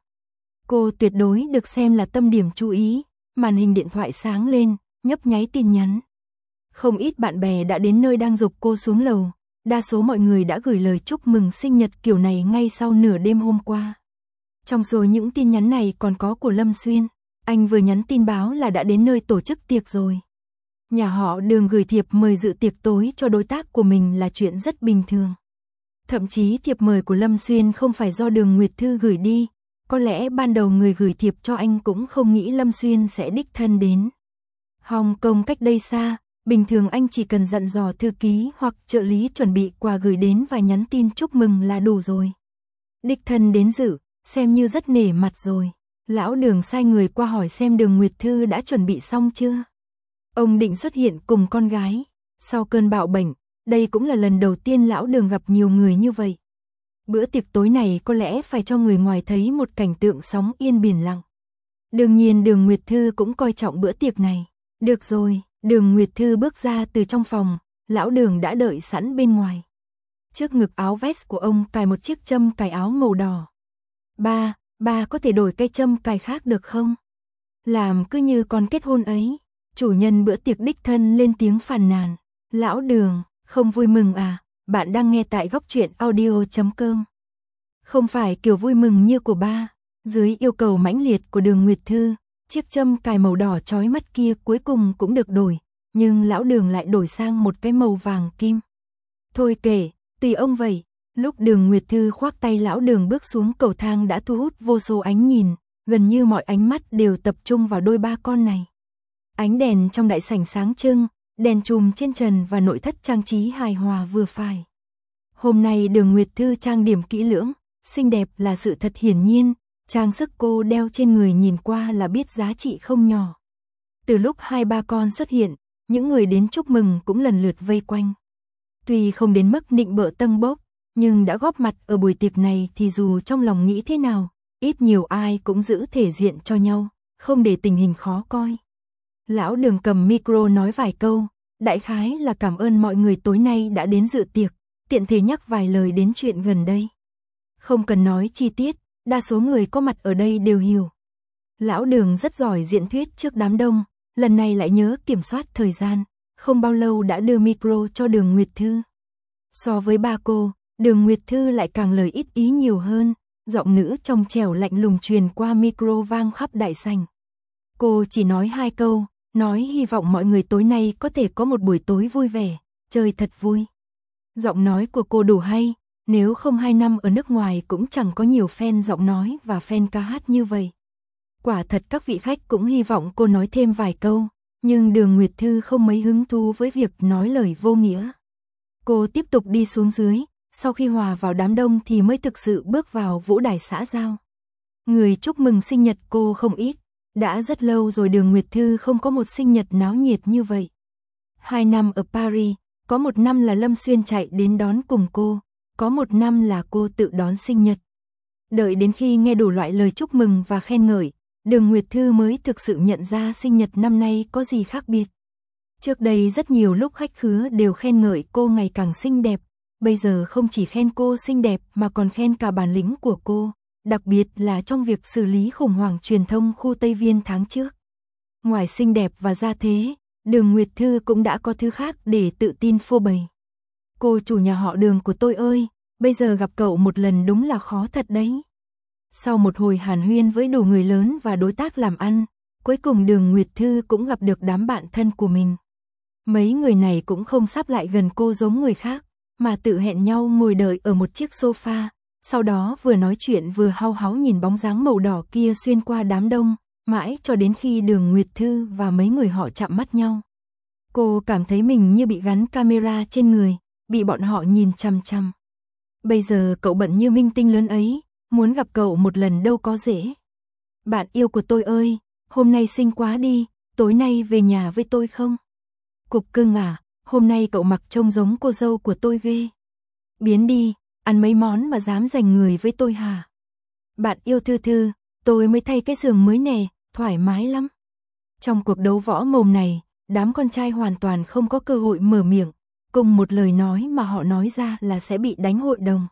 Cô tuyệt đối được xem là tâm điểm chú ý, màn hình điện thoại sáng lên, nhấp nháy tin nhắn. Không ít bạn bè đã đến nơi đang giục cô xuống lầu, đa số mọi người đã gửi lời chúc mừng sinh nhật kiểu này ngay sau nửa đêm hôm qua. Trong số những tin nhắn này còn có của Lâm Xuyên, anh vừa nhắn tin báo là đã đến nơi tổ chức tiệc rồi. Nhà họ Đường gửi thiệp mời dự tiệc tối cho đối tác của mình là chuyện rất bình thường. Thậm chí thiệp mời của Lâm Xuyên không phải do Đường Nguyệt Thư gửi đi, có lẽ ban đầu người gửi thiệp cho anh cũng không nghĩ Lâm Xuyên sẽ đích thân đến. Hồng Kông cách đây xa, bình thường anh chỉ cần dặn dò thư ký hoặc trợ lý chuẩn bị quà gửi đến và nhắn tin chúc mừng là đủ rồi. Đích thân đến dự, xem như rất nể mặt rồi. Lão Đường sai người qua hỏi xem Đường Nguyệt Thư đã chuẩn bị xong chưa. Ông định xuất hiện cùng con gái. Sau cơn bạo bệnh, đây cũng là lần đầu tiên Lão Đường gặp nhiều người như vậy. Bữa tiệc tối này có lẽ phải cho người ngoài thấy một cảnh tượng sóng yên biển lặng. Đương nhiên Đường Nguyệt Thư cũng coi trọng bữa tiệc này. Được rồi, Đường Nguyệt Thư bước ra từ trong phòng, Lão Đường đã đợi sẵn bên ngoài. Trước ngực áo vest của ông cài một chiếc châm cài áo màu đỏ. Ba, ba có thể đổi cây châm cài khác được không? Làm cứ như con kết hôn ấy. Chủ nhân bữa tiệc đích thân lên tiếng phàn nàn. Lão Đường, không vui mừng à? Bạn đang nghe tại góc truyện audio chấm com. Không phải kiểu vui mừng như của ba. Dưới yêu cầu mãnh liệt của Đường Nguyệt Thư, chiếc châm cài màu đỏ chói mắt kia cuối cùng cũng được đổi, nhưng Lão Đường lại đổi sang một cái màu vàng kim. Thôi kể, tùy ông vậy. Lúc Đường Nguyệt Thư khoác tay Lão Đường bước xuống cầu thang đã thu hút vô số ánh nhìn, gần như mọi ánh mắt đều tập trung vào đôi ba con này. Ánh đèn trong đại sảnh sáng trưng, đèn chùm trên trần và nội thất trang trí hài hòa vừa phải. Hôm nay Đường Nguyệt Thư trang điểm kỹ lưỡng, xinh đẹp là sự thật hiển nhiên, trang sức cô đeo trên người nhìn qua là biết giá trị không nhỏ. Từ lúc hai ba con xuất hiện, những người đến chúc mừng cũng lần lượt vây quanh. Tuy không đến mức nịnh bợ tâng bốc, nhưng đã góp mặt ở buổi tiệc này thì dù trong lòng nghĩ thế nào, ít nhiều ai cũng giữ thể diện cho nhau, không để tình hình khó coi. Lão Đường cầm micro nói vài câu, đại khái là cảm ơn mọi người tối nay đã đến dự tiệc, tiện thể nhắc vài lời đến chuyện gần đây. Không cần nói chi tiết, đa số người có mặt ở đây đều hiểu. Lão Đường rất giỏi diễn thuyết trước đám đông, lần này lại nhớ kiểm soát thời gian, không bao lâu đã đưa micro cho Đường Nguyệt Thư. So với ba cô, Đường Nguyệt Thư lại càng lời ít ý nhiều hơn, giọng nữ trong trẻo lạnh lùng truyền qua micro vang khắp đại sảnh. Cô chỉ nói hai câu, nói hy vọng mọi người tối nay có thể có một buổi tối vui vẻ, chơi thật vui. Giọng nói của cô đủ hay, nếu không hai năm ở nước ngoài cũng chẳng có nhiều fan giọng nói và fan ca hát như vậy. Quả thật các vị khách cũng hy vọng cô nói thêm vài câu, nhưng Đường Nguyệt Thư không mấy hứng thú với việc nói lời vô nghĩa. Cô tiếp tục đi xuống dưới, sau khi hòa vào đám đông thì mới thực sự bước vào vũ đài xã giao. Người chúc mừng sinh nhật cô không ít, đã rất lâu rồi Đường Nguyệt Thư không có một sinh nhật náo nhiệt như vậy. Hai năm ở Paris, có một năm là Lâm Xuyên chạy đến đón cùng cô, có một năm là cô tự đón sinh nhật. Đợi đến khi nghe đủ loại lời chúc mừng và khen ngợi, Đường Nguyệt Thư mới thực sự nhận ra sinh nhật năm nay có gì khác biệt. Trước đây rất nhiều lúc khách khứa đều khen ngợi cô ngày càng xinh đẹp, bây giờ không chỉ khen cô xinh đẹp mà còn khen cả bản lĩnh của cô, đặc biệt là trong việc xử lý khủng hoảng truyền thông khu Tây Viên tháng trước. Ngoài xinh đẹp và gia thế, Đường Nguyệt Thư cũng đã có thứ khác để tự tin phô bày. Cô chủ nhà họ Đường của tôi ơi, bây giờ gặp cậu một lần đúng là khó thật đấy. Sau một hồi hàn huyên với đủ người lớn và đối tác làm ăn, cuối cùng Đường Nguyệt Thư cũng gặp được đám bạn thân của mình. Mấy người này cũng không sắp lại gần cô giống người khác, mà tự hẹn nhau ngồi đợi ở một chiếc sofa, sau đó vừa nói chuyện vừa hau háu nhìn bóng dáng màu đỏ kia xuyên qua đám đông, mãi cho đến khi Đường Nguyệt Thư và mấy người họ chạm mắt nhau. Cô cảm thấy mình như bị gắn camera trên người, bị bọn họ nhìn chằm chằm. Bây giờ cậu bận như minh tinh lớn ấy, muốn gặp cậu một lần đâu có dễ. Bạn yêu của tôi ơi, hôm nay xinh quá đi, tối nay về nhà với tôi không? Cục cưng à, hôm nay cậu mặc trông giống cô dâu của tôi ghê. Biến đi, ăn mấy món mà dám giành người với tôi hả? Bạn yêu Thư Thư, tôi mới thay cái giường mới nè, thoải mái lắm. Trong cuộc đấu võ mồm này, đám con trai hoàn toàn không có cơ hội mở miệng, cùng một lời nói mà họ nói ra là sẽ bị đánh hội đồng.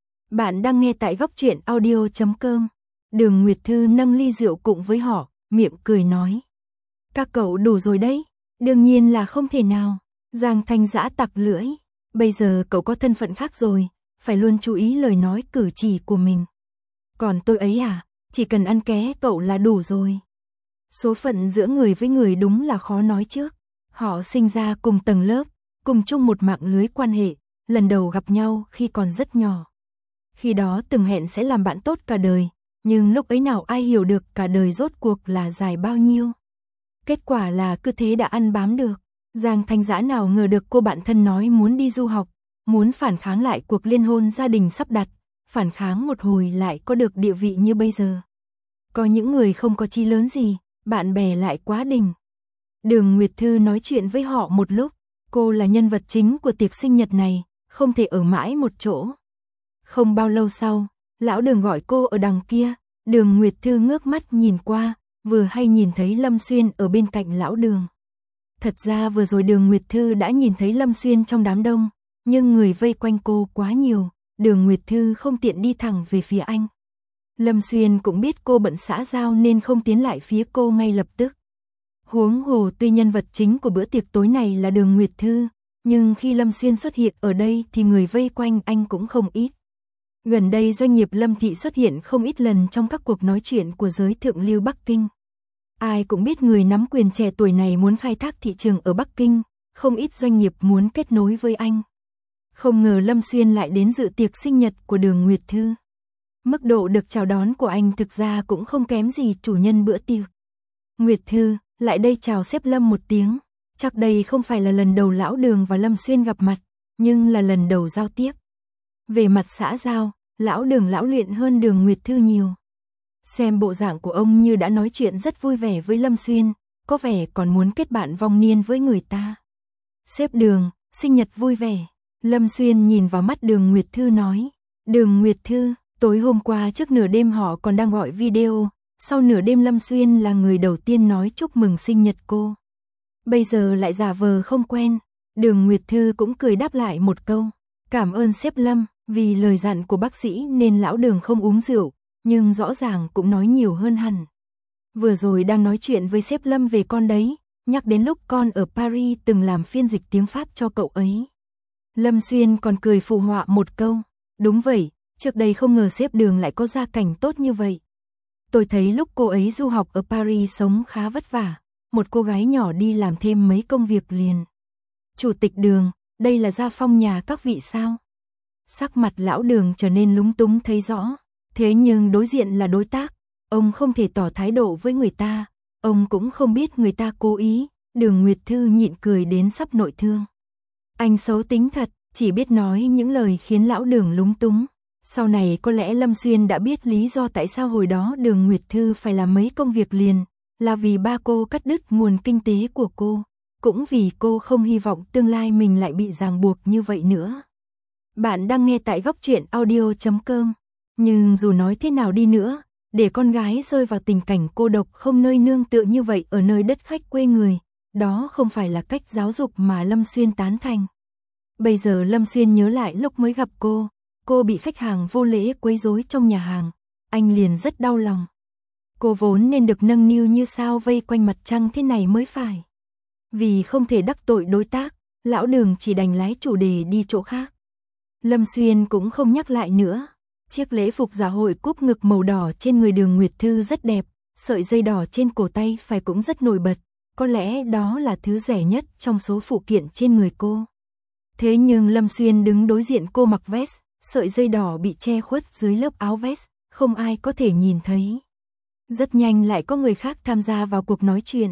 Bạn đang nghe tại góc truyện audio chấm com. Đường Nguyệt Thư nâng ly rượu cùng với họ, miệng cười nói. Các cậu đủ rồi đấy, đương nhiên là không thể nào. Giang Thanh Dã tặc lưỡi. Bây giờ cậu có thân phận khác rồi, phải luôn chú ý lời nói cử chỉ của mình. Còn tôi ấy à, chỉ cần ăn ké cậu là đủ rồi. Số phận giữa người với người đúng là khó nói trước. Họ sinh ra cùng tầng lớp, cùng chung một mạng lưới quan hệ, lần đầu gặp nhau khi còn rất nhỏ. Khi đó từng hẹn sẽ làm bạn tốt cả đời, nhưng lúc ấy nào ai hiểu được cả đời rốt cuộc là dài bao nhiêu. Kết quả là cứ thế đã ăn bám được. Giang Thanh Dã nào ngờ được cô bạn thân nói muốn đi du học, muốn phản kháng lại cuộc liên hôn gia đình sắp đặt, phản kháng một hồi lại có được địa vị như bây giờ. Có những người không có chí lớn gì, bạn bè lại quá đỉnh. Đường Nguyệt Thư nói chuyện với họ một lúc, cô là nhân vật chính của tiệc sinh nhật này, không thể ở mãi một chỗ. Không bao lâu sau, lão Đường gọi cô ở đằng kia, Đường Nguyệt Thư ngước mắt nhìn qua, vừa hay nhìn thấy Lâm Xuyên ở bên cạnh lão Đường. Thật ra vừa rồi Đường Nguyệt Thư đã nhìn thấy Lâm Xuyên trong đám đông, nhưng người vây quanh cô quá nhiều, Đường Nguyệt Thư không tiện đi thẳng về phía anh. Lâm Xuyên cũng biết cô bận xã giao nên không tiến lại phía cô ngay lập tức. Huống hồ tuy nhân vật chính của bữa tiệc tối này là Đường Nguyệt Thư, nhưng khi Lâm Xuyên xuất hiện ở đây thì người vây quanh anh cũng không ít. Gần đây doanh nghiệp Lâm Thị xuất hiện không ít lần trong các cuộc nói chuyện của giới thượng lưu Bắc Kinh. Ai cũng biết người nắm quyền trẻ tuổi này muốn khai thác thị trường ở Bắc Kinh, không ít doanh nghiệp muốn kết nối với anh. Không ngờ Lâm Xuyên lại đến dự tiệc sinh nhật của Đường Nguyệt Thư. Mức độ được chào đón của anh thực ra cũng không kém gì chủ nhân bữa tiệc. Nguyệt Thư, lại đây chào sếp Lâm một tiếng. Chắc đây không phải là lần đầu lão Đường và Lâm Xuyên gặp mặt, nhưng là lần đầu giao tiếp. Về mặt xã giao, lão Đường lão luyện hơn Đường Nguyệt Thư nhiều. Xem bộ dạng của ông như đã nói chuyện rất vui vẻ với Lâm Xuyên, có vẻ còn muốn kết bạn vong niên với người ta. Sếp Đường, sinh nhật vui vẻ. Lâm Xuyên nhìn vào mắt Đường Nguyệt Thư nói. Đường Nguyệt Thư, tối hôm qua trước nửa đêm họ còn đang gọi video, sau nửa đêm Lâm Xuyên là người đầu tiên nói chúc mừng sinh nhật cô. Bây giờ lại giả vờ không quen. Đường Nguyệt Thư cũng cười đáp lại một câu. Cảm ơn sếp Lâm, vì lời dặn của bác sĩ nên lão Đường không uống rượu, nhưng rõ ràng cũng nói nhiều hơn hẳn. Vừa rồi đang nói chuyện với sếp Lâm về con đấy, nhắc đến lúc con ở Paris từng làm phiên dịch tiếng Pháp cho cậu ấy. Lâm Xuyên còn cười phụ họa một câu. Đúng vậy, trước đây không ngờ sếp Đường lại có gia cảnh tốt như vậy. Tôi thấy lúc cô ấy du học ở Paris sống khá vất vả, một cô gái nhỏ đi làm thêm mấy công việc liền. Chủ tịch Đường, đây là gia phong nhà các vị sao? Sắc mặt lão Đường trở nên lúng túng thấy rõ, thế nhưng đối diện là đối tác, ông không thể tỏ thái độ với người ta, ông cũng không biết người ta cố ý. Đường Nguyệt Thư nhịn cười đến sắp nội thương. Anh xấu tính thật, chỉ biết nói những lời khiến lão Đường lúng túng. Sau này có lẽ Lâm Xuyên đã biết lý do tại sao hồi đó Đường Nguyệt Thư phải làm mấy công việc liền, là vì ba cô cắt đứt nguồn kinh tế của cô, cũng vì cô không hy vọng tương lai mình lại bị ràng buộc như vậy nữa. Bạn đang nghe tại góc truyện audio chấm com. Nhưng dù nói thế nào đi nữa, để con gái rơi vào tình cảnh cô độc không nơi nương tựa như vậy ở nơi đất khách quê người, đó không phải là cách giáo dục mà Lâm Xuyên tán thành. Bây giờ Lâm Xuyên nhớ lại lúc mới gặp cô, cô bị khách hàng vô lễ quấy rối trong nhà hàng, anh liền rất đau lòng. Cô vốn nên được nâng niu như sao vây quanh mặt trăng thế này mới phải. Vì không thể đắc tội đối tác, lão Đường chỉ đành lái chủ đề đi chỗ khác. Lâm Xuyên cũng không nhắc lại nữa. Chiếc lễ phục dạ hội cúp ngực màu đỏ trên người Đường Nguyệt Thư rất đẹp, sợi dây đỏ trên cổ tay phải cũng rất nổi bật, có lẽ đó là thứ rẻ nhất trong số phụ kiện trên người cô. Thế nhưng Lâm Xuyên đứng đối diện cô mặc vest, sợi dây đỏ bị che khuất dưới lớp áo vest, không ai có thể nhìn thấy. Rất nhanh lại có người khác tham gia vào cuộc nói chuyện.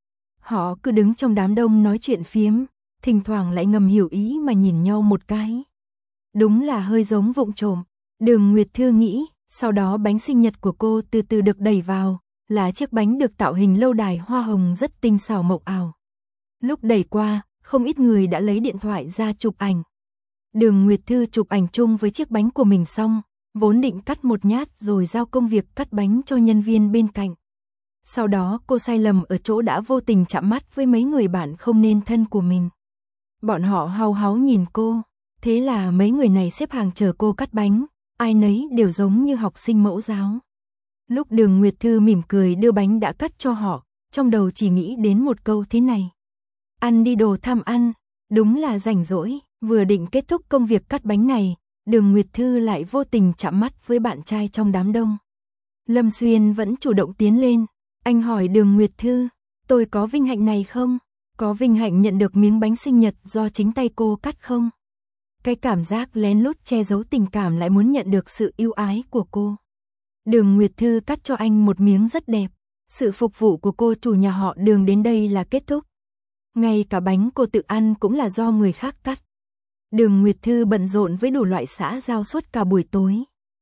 Họ cứ đứng trong đám đông nói chuyện phiếm, thỉnh thoảng lại ngầm hiểu ý mà nhìn nhau một cái. Đúng là hơi giống vụng trộm, Đường Nguyệt Thư nghĩ, sau đó bánh sinh nhật của cô từ từ được đẩy vào, là chiếc bánh được tạo hình lâu đài hoa hồng rất tinh xảo mộng ảo. Lúc đẩy qua, không ít người đã lấy điện thoại ra chụp ảnh. Đường Nguyệt Thư chụp ảnh chung với chiếc bánh của mình xong, vốn định cắt một nhát rồi giao công việc cắt bánh cho nhân viên bên cạnh. Sau đó cô sai lầm ở chỗ đã vô tình chạm mắt với mấy người bạn không nên thân của mình. Bọn họ hau háu nhìn cô, thế là mấy người này xếp hàng chờ cô cắt bánh, ai nấy đều giống như học sinh mẫu giáo. Lúc Đường Nguyệt Thư mỉm cười đưa bánh đã cắt cho họ, trong đầu chỉ nghĩ đến một câu thế này: ăn đi đồ tham ăn. Đúng là rảnh rỗi, vừa định kết thúc công việc cắt bánh này, Đường Nguyệt Thư lại vô tình chạm mắt với bạn trai trong đám đông. Lâm Xuyên vẫn chủ động tiến lên, anh hỏi Đường Nguyệt Thư, tôi có vinh hạnh này không? Có vinh hạnh nhận được miếng bánh sinh nhật do chính tay cô cắt không? Cái cảm giác lén lút che giấu tình cảm lại muốn nhận được sự yêu ái của cô. Đường Nguyệt Thư cắt cho anh một miếng rất đẹp, sự phục vụ của cô chủ nhà họ Đường đến đây là kết thúc. Ngay cả bánh cô tự ăn cũng là do người khác cắt. Đường Nguyệt Thư bận rộn với đủ loại xã giao suốt cả buổi tối.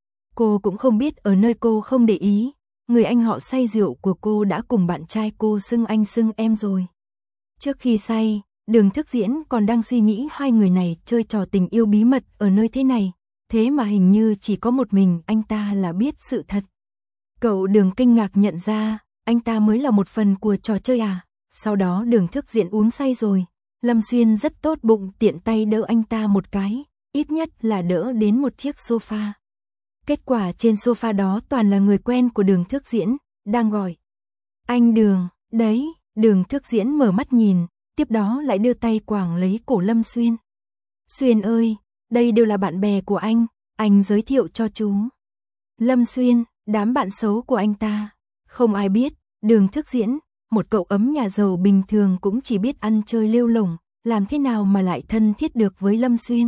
Cô cũng không biết ở nơi cô không để ý, người anh họ say rượu của cô đã cùng bạn trai cô xưng anh xưng em rồi. Trước khi say, Đường Thức Diễn còn đang suy nghĩ hai người này chơi trò tình yêu bí mật ở nơi thế này, thế mà hình như chỉ có một mình anh ta là biết sự thật. Cậu Đường kinh ngạc nhận ra, anh ta mới là một phần của trò chơi à. Sau đó Đường Thức Diễn uống say rồi, Lâm Xuyên rất tốt bụng tiện tay đỡ anh ta một cái, ít nhất là đỡ đến một chiếc sofa. Kết quả trên sofa đó toàn là người quen của Đường Thức Diễn, đang gọi: anh Đường, đấy. Đường Thức Diễn mở mắt nhìn, tiếp đó lại đưa tay quàng lấy cổ Lâm Xuyên. Xuyên ơi, đây đều là bạn bè của anh, anh giới thiệu cho chú. Lâm Xuyên, đám bạn xấu của anh ta. Không ai biết, Đường Thức Diễn, một cậu ấm nhà giàu bình thường cũng chỉ biết ăn chơi lêu lổng, làm thế nào mà lại thân thiết được với Lâm Xuyên.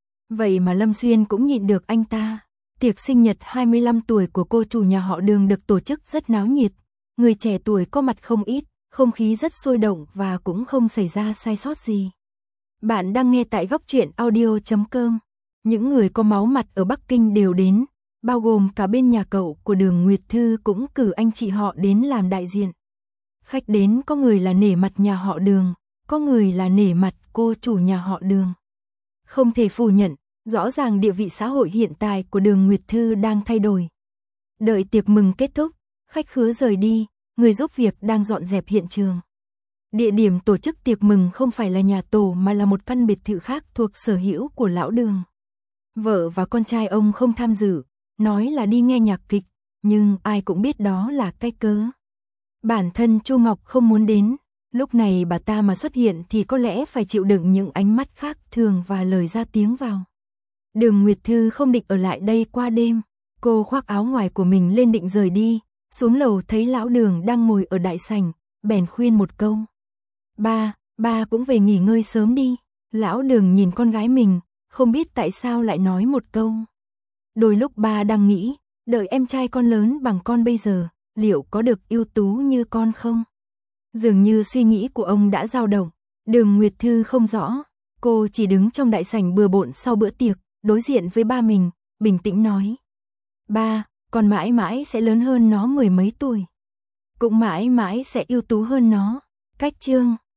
Vậy mà Lâm Xuyên cũng nhịn được anh ta. Tiệc sinh nhật hai mươi lăm tuổi của cô chủ nhà họ Đường được tổ chức rất náo nhiệt, người trẻ tuổi có mặt không ít, không khí rất sôi động và cũng không xảy ra sai sót gì. Bạn đang nghe tại góc truyện audio chấm com. Những người có máu mặt ở Bắc Kinh đều đến, bao gồm cả bên nhà cậu của Đường Nguyệt Thư cũng cử anh chị họ đến làm đại diện. Khách đến có người là nể mặt nhà họ Đường, có người là nể mặt cô chủ nhà họ Đường. Không thể phủ nhận, rõ ràng địa vị xã hội hiện tại của Đường Nguyệt Thư đang thay đổi. Đợi tiệc mừng kết thúc, khách khứa rời đi, người giúp việc đang dọn dẹp hiện trường. Địa điểm tổ chức tiệc mừng không phải là nhà tổ mà là một căn biệt thự khác thuộc sở hữu của lão Đường. Vợ và con trai ông không tham dự, nói là đi nghe nhạc kịch, nhưng ai cũng biết đó là cái cớ. Bản thân Chu Ngọc không muốn đến, lúc này bà ta mà xuất hiện thì có lẽ phải chịu đựng những ánh mắt khác thường và lời ra tiếng vào. Đường Nguyệt Thư không định ở lại đây qua đêm, cô khoác áo ngoài của mình lên định rời đi, xuống lầu thấy lão Đường đang ngồi ở đại sảnh, bèn khuyên một câu. Ba, ba cũng về nghỉ ngơi sớm đi. Lão Đường nhìn con gái mình, không biết tại sao lại nói một câu. Đôi lúc ba đang nghĩ, đợi em trai con lớn bằng con bây giờ, liệu có được ưu tú như con không? Dường như suy nghĩ của ông đã dao động, Đường Nguyệt Thư không rõ, cô chỉ đứng trong đại sảnh bừa bộn sau bữa tiệc, đối diện với ba mình, bình tĩnh nói. Ba, con mãi mãi sẽ lớn hơn nó mười mấy tuổi. Cũng mãi mãi sẽ ưu tú hơn nó. Cách chương